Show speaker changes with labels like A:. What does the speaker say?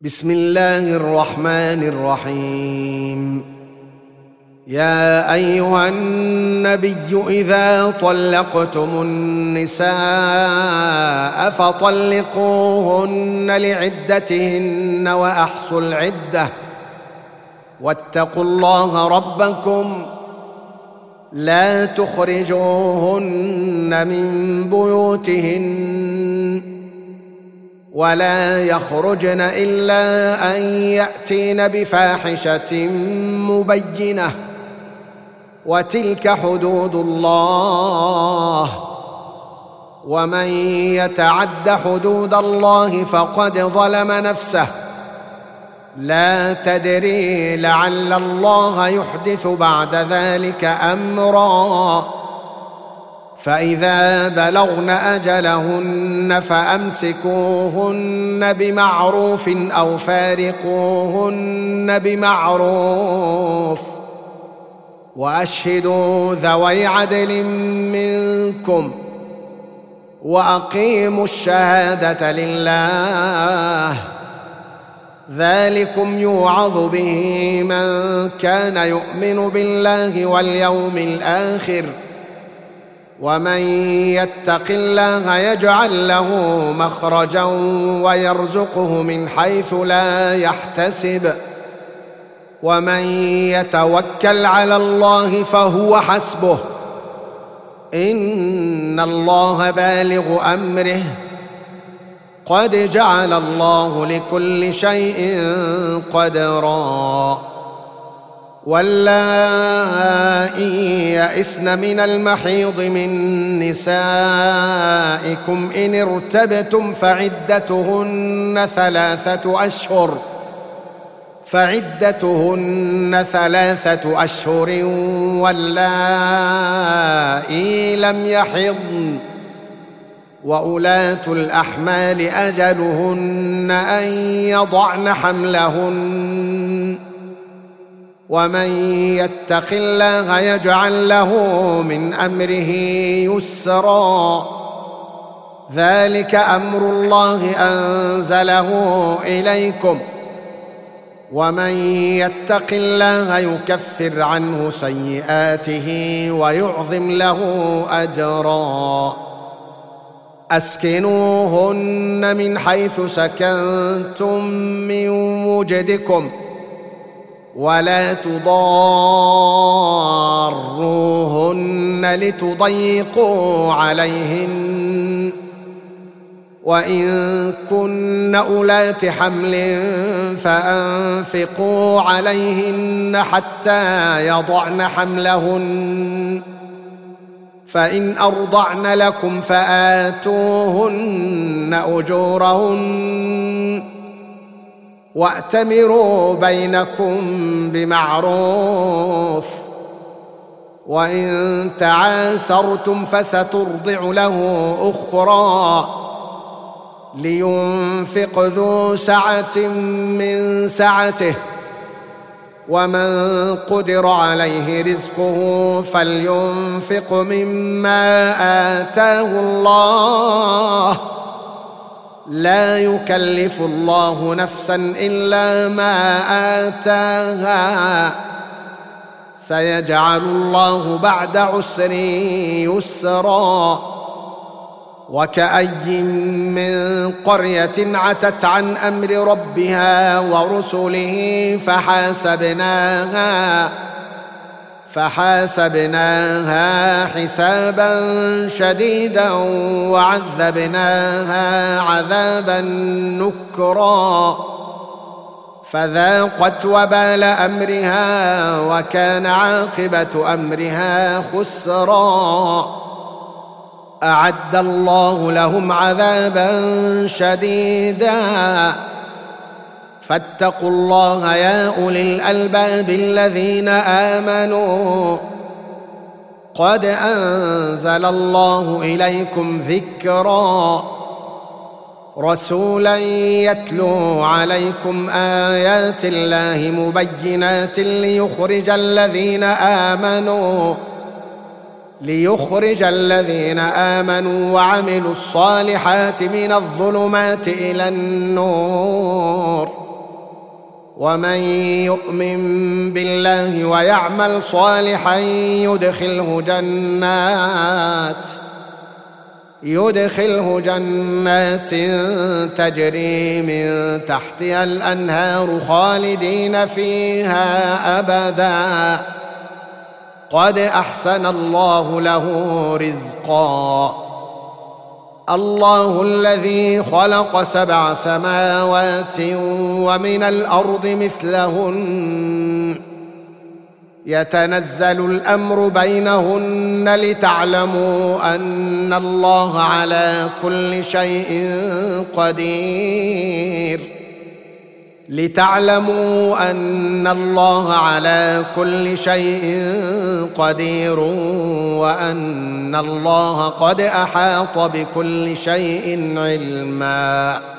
A: بسم الله الرحمن الرحيم. يا أيها النبي إذا طلقتم النساء فطلقوهن لعدتهن وأحصوا العدة واتقوا الله ربكم لا تخرجوهن من بيوتهن ولا يخرجن إلا أن يأتين بفاحشة مبينة وتلك حدود الله ومن يتعد حدود الله فقد ظلم نفسه لا تدري لعل الله يحدث بعد ذلك أمرا فإذا بلغن أجلهن فأمسكوهن بمعروف أو فارقوهن بمعروف وأشهدوا ذوي عدل منكم وأقيموا الشهادة لله ذلكم يوعظ به من كان يؤمن بالله واليوم الآخر ومن يتق الله يجعل له مخرجا ويرزقه من حيث لا يحتسب ومن يتوكل على الله فهو حسبه إن الله بالغ أمره قد جعل الله لكل شيء قدرا واللائي يئسن من المحيض من نسائكم إن ارتبتم فعدتهن ثلاثة أشهر واللائي لم يحضن وأولاة الأحمال أجلهن أن يضعن حملهن ومن يتق الله يجعل له من أمره يسرا ذلك أمر الله أنزله إليكم ومن يتق الله يكفر عنه سيئاته ويعظم له أجرا أسكنوهن من حيث سكنتم من وجدكم ولا تضاروهن لتضيقوا عليهن وإن كن أولات حمل فأنفقوا عليهن حتى يضعن حملهن فإن أرضعن لكم فآتوهن أجورهن وأتمروا بينكم بمعروف وإن تعاسرتم فسترضع له أخرى لينفق ذو سعة من سعته ومن قدر عليه رزقه فلينفق مما آتاه الله لا يكلف الله نفسا إلا ما آتاها سيجعل الله بعد عسر يسرا وكأي من قرية عتت عن أمر ربها ورسله فحاسبناها حسابا شديدا وعذبناها عذابا نكرا فذاقت وبال أمرها وكان عاقبة أمرها خسرا أعد الله لهم عذابا شديدا فاتقوا الله يا أولي الألباب الذين آمنوا قد أنزل الله إليكم ذكرا رسولا يتلو عليكم آيات الله مبينات ليخرج الذين آمنوا وعملوا الصالحات من الظلمات إلى النور ومن يؤمن بالله ويعمل صالحا يدخله جنات تجري من تحتها الأنهار خالدين فيها أبدا قد أحسن الله له رزقا. الله الذي خلق 7 سماوات ومن الأرض مثلهن يتنزل الأمر بينهن لتعلموا أن الله على كل شيء قدير وأن الله قد أحاط بكل شيء علما.